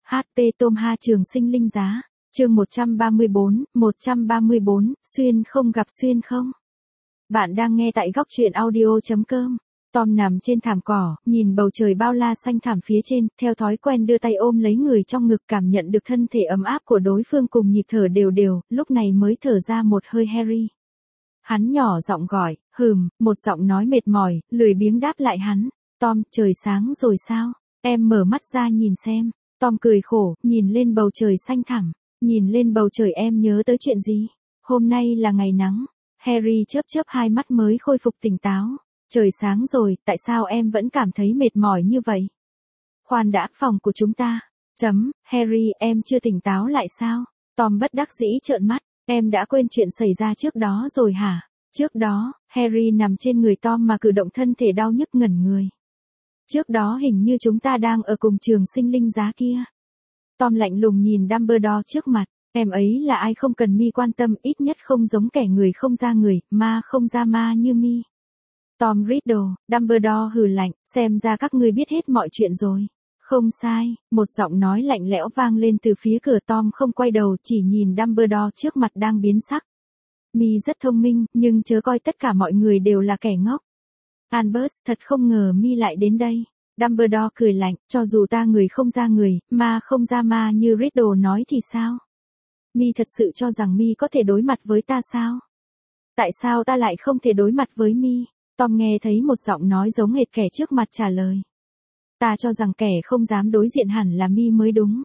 HP Tom Ha Trường Sinh Linh Giá, chương 134, xuyên không gặp xuyên không. Bạn đang nghe tại góc truyện audio.com. Tom nằm trên thảm cỏ, nhìn bầu trời bao la xanh thẳm phía trên, theo thói quen đưa tay ôm lấy người trong ngực, cảm nhận được thân thể ấm áp của đối phương cùng nhịp thở đều đều, lúc này mới thở ra một hơi. Harry. Hắn nhỏ giọng gọi, một giọng nói mệt mỏi, lười biếng đáp lại hắn. Tom, trời sáng rồi sao? Em mở mắt ra nhìn xem. Tom cười khổ, nhìn lên bầu trời xanh thẳm. Nhìn lên bầu trời em nhớ tới chuyện gì? Hôm nay là ngày nắng. Harry chớp chớp hai mắt mới khôi phục tỉnh táo. Trời sáng rồi, tại sao em vẫn cảm thấy mệt mỏi như vậy? Khoan đã, phòng của chúng ta. Harry, em chưa tỉnh táo lại sao? Tom bất đắc dĩ trợn mắt. Em đã quên chuyện xảy ra trước đó rồi hả? Trước đó, Harry nằm trên người Tom mà cử động thân thể đau nhức ngẩn người. Trước đó hình như chúng ta đang ở cùng Trường Sinh Linh Giá kia. Tom lạnh lùng nhìn Dumbledore trước mặt. Em ấy là ai không cần mi quan tâm, ít nhất không giống kẻ người không ra người, ma không ra ma như mi. Tom Riddle, Dumbledore hừ lạnh, xem ra các ngươi biết hết mọi chuyện rồi. Không sai, một giọng nói lạnh lẽo vang lên từ phía cửa. Tom không quay đầu, chỉ nhìn Dumbledore trước mặt đang biến sắc. Mi rất thông minh, nhưng chớ coi tất cả mọi người đều là kẻ ngốc. Albus, thật không ngờ mi lại đến đây. Dumbledore cười lạnh, cho dù ta người không ra người, ma không ra ma như Riddle nói thì sao? Mi thật sự cho rằng mi có thể đối mặt với ta sao? Tại sao ta lại không thể đối mặt với mi? Tom nghe thấy một giọng nói giống hệt kẻ trước mặt trả lời. Ta cho rằng kẻ không dám đối diện hẳn là mi mới đúng.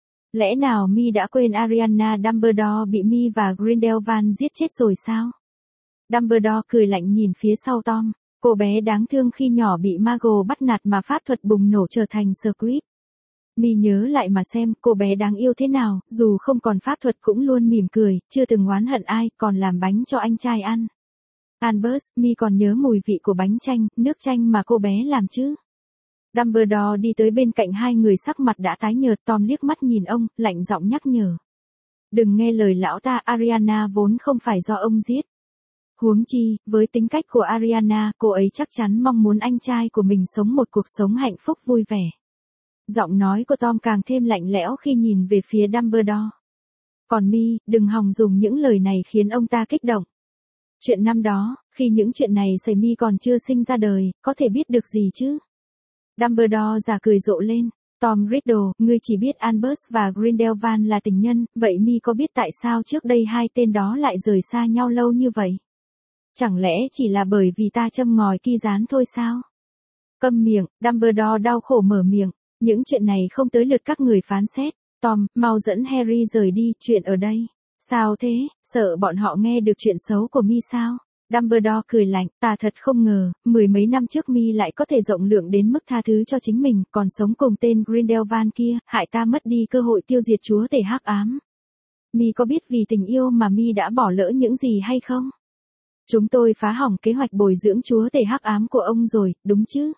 Lẽ nào mi đã quên Ariana Dumbledore bị mi và Grindelwald giết chết rồi sao? Dumbledore cười lạnh nhìn phía sau Tom. Cô bé đáng thương khi nhỏ bị Muggle bắt nạt mà pháp thuật bùng nổ trở thành Squib. Mi nhớ lại mà xem, cô bé đáng yêu thế nào, dù không còn pháp thuật cũng luôn mỉm cười, chưa từng oán hận ai, còn làm bánh cho anh trai ăn. Albus, mi còn nhớ mùi vị của bánh chanh, nước chanh mà cô bé làm chứ? Dumbledore đi tới bên cạnh hai người, sắc mặt đã tái nhợt. Tom liếc mắt nhìn ông, lạnh giọng nhắc nhở. Đừng nghe lời lão ta, Ariana vốn không phải do ông giết. Huống chi, với tính cách của Ariana, cô ấy chắc chắn mong muốn anh trai của mình sống một cuộc sống hạnh phúc vui vẻ. Giọng nói của Tom càng thêm lạnh lẽo khi nhìn về phía Dumbledore. Còn mi, đừng hòng dùng những lời này khiến ông ta kích động. Chuyện năm đó, khi những chuyện này xảy mi còn chưa sinh ra đời, có thể biết được gì chứ? Dumbledore giả cười rộ lên. Tom Riddle, ngươi chỉ biết Albus và Grindelwald là tình nhân, vậy mi có biết tại sao trước đây hai tên đó lại rời xa nhau lâu như vậy? Chẳng lẽ chỉ là bởi vì ta châm ngòi ki gián thôi sao? Câm miệng, Dumbledore đau khổ mở miệng. Những chuyện này không tới lượt các người phán xét. Tom, mau dẫn Harry rời đi, chuyện ở đây. Sao thế, sợ bọn họ nghe được chuyện xấu của mi sao? Dumbledore cười lạnh, ta thật không ngờ, mười mấy năm trước mi lại có thể rộng lượng đến mức tha thứ cho chính mình, còn sống cùng tên Grindelwald kia, hại ta mất đi cơ hội tiêu diệt chúa tể hắc ám. Mi có biết vì tình yêu mà mi đã bỏ lỡ những gì hay không? Chúng tôi phá hỏng kế hoạch bồi dưỡng chúa tể hắc ám của ông rồi, đúng chứ?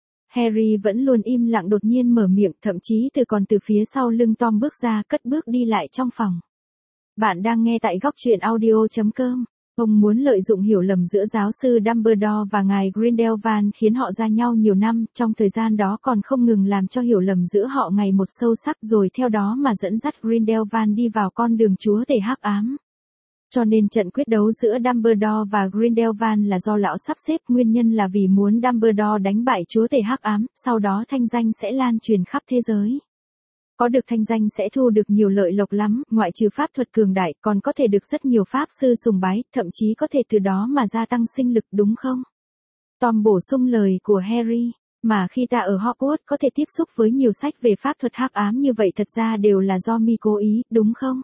Harry vẫn luôn im lặng đột nhiên mở miệng, thậm chí còn từ phía sau lưng Tom bước ra, cất bước đi lại trong phòng. Bạn đang nghe tại góc truyện audio.com. Ông muốn lợi dụng hiểu lầm giữa giáo sư Dumbledore và ngài Grindelwald khiến họ ra nhau nhiều năm, trong thời gian đó còn không ngừng làm cho hiểu lầm giữa họ ngày một sâu sắc, rồi theo đó mà dẫn dắt Grindelwald đi vào con đường chúa tể hắc ám. Cho nên trận quyết đấu giữa Dumbledore và Grindelwald là do lão sắp xếp, nguyên nhân là vì muốn Dumbledore đánh bại chúa tể hắc ám, sau đó thanh danh sẽ lan truyền khắp thế giới. Có được thanh danh sẽ thu được nhiều lợi lộc lắm, ngoại trừ pháp thuật cường đại, còn có thể được rất nhiều pháp sư sùng bái, thậm chí có thể từ đó mà gia tăng sinh lực, đúng không? Tom bổ sung lời của Harry, mà khi ta ở Hogwarts có thể tiếp xúc với nhiều sách về pháp thuật hắc ám như vậy thật ra đều là do mi cố ý, đúng không?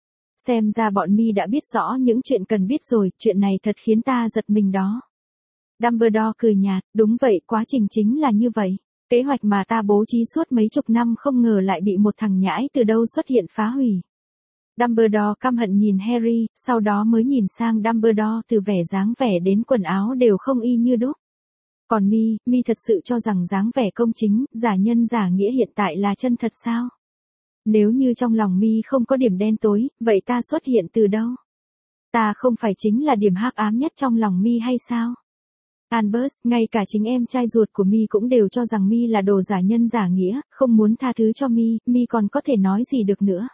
Xem ra bọn mi đã biết rõ những chuyện cần biết rồi, chuyện này thật khiến ta giật mình đó. Dumbledore cười nhạt, đúng vậy, quá trình chính là như vậy. Kế hoạch mà ta bố trí suốt mấy chục năm không ngờ lại bị một thằng nhãi từ đâu xuất hiện phá hủy. Dumbledore căm hận nhìn Harry, sau đó mới nhìn sang Dumbledore, từ vẻ dáng vẻ đến quần áo đều không y như đúc. Còn mi thật sự cho rằng dáng vẻ công chính, giả nhân giả nghĩa hiện tại là chân thật sao? Nếu như trong lòng mi không có điểm đen tối, vậy ta xuất hiện từ đâu? Ta không phải chính là điểm hắc ám nhất trong lòng mi hay sao? Albus, ngay cả chính em trai ruột của Mi cũng đều cho rằng Mi là đồ giả nhân giả nghĩa, không muốn tha thứ cho Mi, Mi còn có thể nói gì được nữa.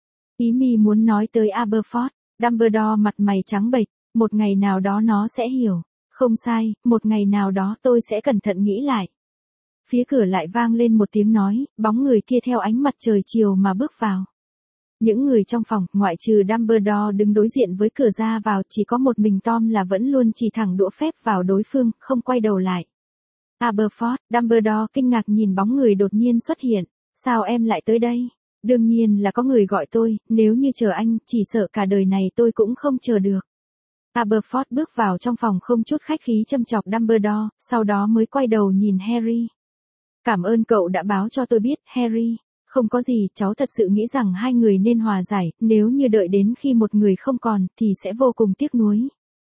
Ý Mi muốn nói tới Aberforth, Dumbledore mặt mày trắng bệch, một ngày nào đó nó sẽ hiểu. Không sai, một ngày nào đó tôi sẽ cẩn thận nghĩ lại. Phía cửa lại vang lên một tiếng nói, bóng người kia theo ánh mặt trời chiều mà bước vào. Những người trong phòng, ngoại trừ Dumbledore đứng đối diện với cửa ra vào, chỉ có một mình Tom là vẫn luôn chỉ thẳng đũa phép vào đối phương, không quay đầu lại. Aberforth, Dumbledore kinh ngạc nhìn bóng người đột nhiên xuất hiện. Sao em lại tới đây? Đương nhiên là có người gọi tôi, nếu như chờ anh, chỉ sợ cả đời này tôi cũng không chờ được. Aberforth bước vào trong phòng không chút khách khí châm chọc Dumbledore, sau đó mới quay đầu nhìn Harry. Cảm ơn cậu đã báo cho tôi biết, Harry. Không có gì, cháu thật sự nghĩ rằng hai người nên hòa giải, nếu như đợi đến khi một người không còn, thì sẽ vô cùng tiếc nuối.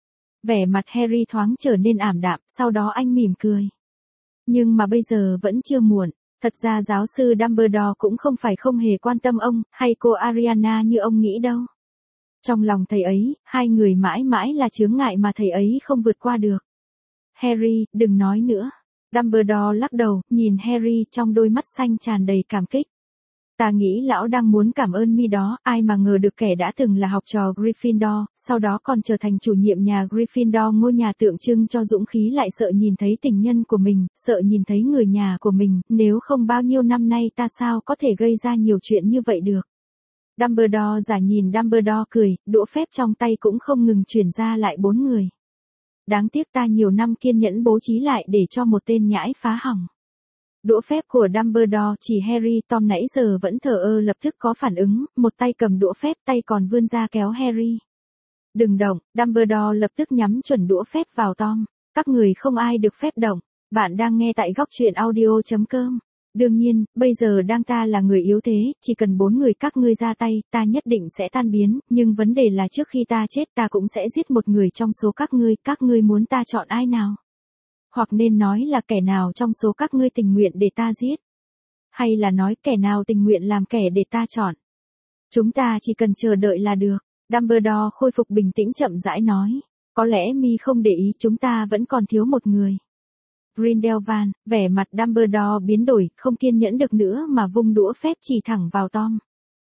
Vẻ mặt Harry thoáng trở nên ảm đạm, sau đó anh mỉm cười. Nhưng mà bây giờ vẫn chưa muộn, thật ra giáo sư Dumbledore cũng không phải không hề quan tâm ông, hay cô Ariana như ông nghĩ đâu. Trong lòng thầy ấy, hai người mãi mãi là chướng ngại mà thầy ấy không vượt qua được. Harry, đừng nói nữa. Dumbledore lắc đầu, nhìn Harry trong đôi mắt xanh tràn đầy cảm kích. Ta nghĩ lão đang muốn cảm ơn Mi đó, ai mà ngờ được kẻ đã từng là học trò Gryffindor, sau đó còn trở thành chủ nhiệm nhà Gryffindor, ngôi nhà tượng trưng cho dũng khí, lại sợ nhìn thấy tình nhân của mình, sợ nhìn thấy người nhà của mình, nếu không bao nhiêu năm nay ta sao có thể gây ra nhiều chuyện như vậy được. Dumbledore giả nhìn Dumbledore cười, đũa phép trong tay cũng không ngừng chuyển ra lại 4 người. Đáng tiếc ta nhiều năm kiên nhẫn bố trí lại để cho một tên nhãi phá hỏng. Đũa phép của Dumbledore chỉ Harry, Tom nãy giờ vẫn thờ ơ lập tức có phản ứng, một tay cầm đũa phép, tay còn vươn ra kéo Harry. Đừng động, Dumbledore lập tức nhắm chuẩn đũa phép vào Tom. Các người không ai được phép động. Bạn đang nghe tại góc truyện audio.com. Đương nhiên, bây giờ đang ta là người yếu thế, chỉ cần 4 người các ngươi ra tay, ta nhất định sẽ tan biến, nhưng vấn đề là trước khi ta chết ta cũng sẽ giết một người trong số các ngươi muốn ta chọn ai nào? Hoặc nên nói là kẻ nào trong số các ngươi tình nguyện để ta giết? Hay là nói kẻ nào tình nguyện làm kẻ để ta chọn? Chúng ta chỉ cần chờ đợi là được. Dumbledore khôi phục bình tĩnh chậm rãi nói. Có lẽ Mi không để ý, chúng ta vẫn còn thiếu một người. Grindelwald, vẻ mặt Dumbledore biến đổi, không kiên nhẫn được nữa mà vung đũa phép chỉ thẳng vào Tom.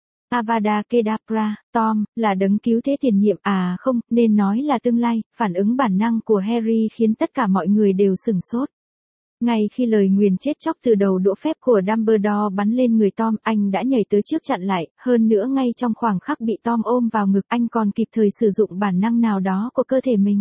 Avada Kedavra, Tom, là đấng cứu thế tiền nhiệm, à không, nên nói là tương lai, phản ứng bản năng của Harry khiến tất cả mọi người đều sửng sốt. Ngay khi lời nguyền chết chóc từ đầu đũa phép của Dumbledore bắn lên người Tom, anh đã nhảy tới trước chặn lại, hơn nữa ngay trong khoảng khắc bị Tom ôm vào ngực, anh còn kịp thời sử dụng bản năng nào đó của cơ thể mình.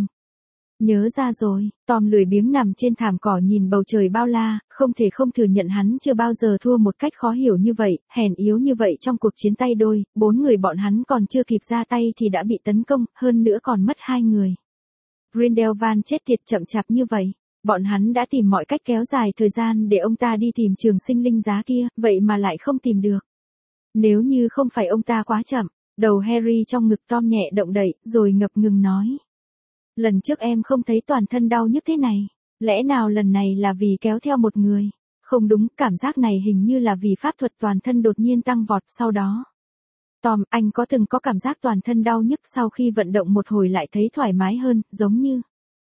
Nhớ ra rồi, Tom lười biếng nằm trên thảm cỏ nhìn bầu trời bao la, không thể không thừa nhận hắn chưa bao giờ thua một cách khó hiểu như vậy, hèn yếu như vậy trong cuộc chiến tay đôi, 4 người bọn hắn còn chưa kịp ra tay thì đã bị tấn công, hơn nữa còn mất 2 người. Grindelwald chết tiệt chậm chạp như vậy, bọn hắn đã tìm mọi cách kéo dài thời gian để ông ta đi tìm trường sinh linh giá kia, vậy mà lại không tìm được. Nếu như không phải ông ta quá chậm, đầu Harry trong ngực Tom nhẹ động đậy, rồi ngập ngừng nói. Lần trước em không thấy toàn thân đau nhức thế này, lẽ nào lần này là vì kéo theo một người? Không đúng, cảm giác này hình như là vì pháp thuật toàn thân đột nhiên tăng vọt sau đó. Tom, anh có từng có cảm giác toàn thân đau nhức sau khi vận động một hồi lại thấy thoải mái hơn, giống như...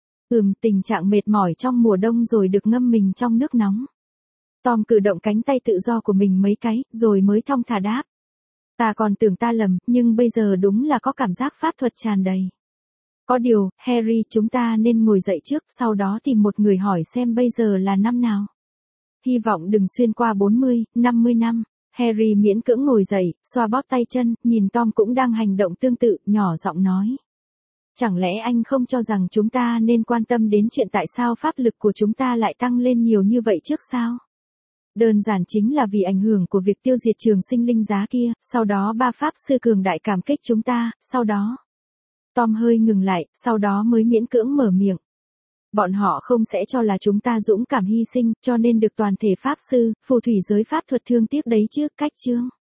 tình trạng mệt mỏi trong mùa đông rồi được ngâm mình trong nước nóng. Tom cử động cánh tay tự do của mình mấy cái, rồi mới thong thả đáp. Ta còn tưởng ta lầm, nhưng bây giờ đúng là có cảm giác pháp thuật tràn đầy. Có điều, Harry, chúng ta nên ngồi dậy trước, sau đó tìm một người hỏi xem bây giờ là năm nào. Hy vọng đừng xuyên qua 40, 50 năm. Harry miễn cưỡng ngồi dậy, xoa bóp tay chân, nhìn Tom cũng đang hành động tương tự, nhỏ giọng nói. Chẳng lẽ anh không cho rằng chúng ta nên quan tâm đến chuyện tại sao pháp lực của chúng ta lại tăng lên nhiều như vậy trước sao? Đơn giản chính là vì ảnh hưởng của việc tiêu diệt trường sinh linh giá kia, sau đó 3 pháp sư cường đại cảm kích chúng ta, sau đó... Tom hơi ngừng lại, sau đó mới miễn cưỡng mở miệng. Bọn họ không sẽ cho là chúng ta dũng cảm hy sinh, cho nên được toàn thể pháp sư, phù thủy giới pháp thuật thương tiếc đấy chứ, cách chương.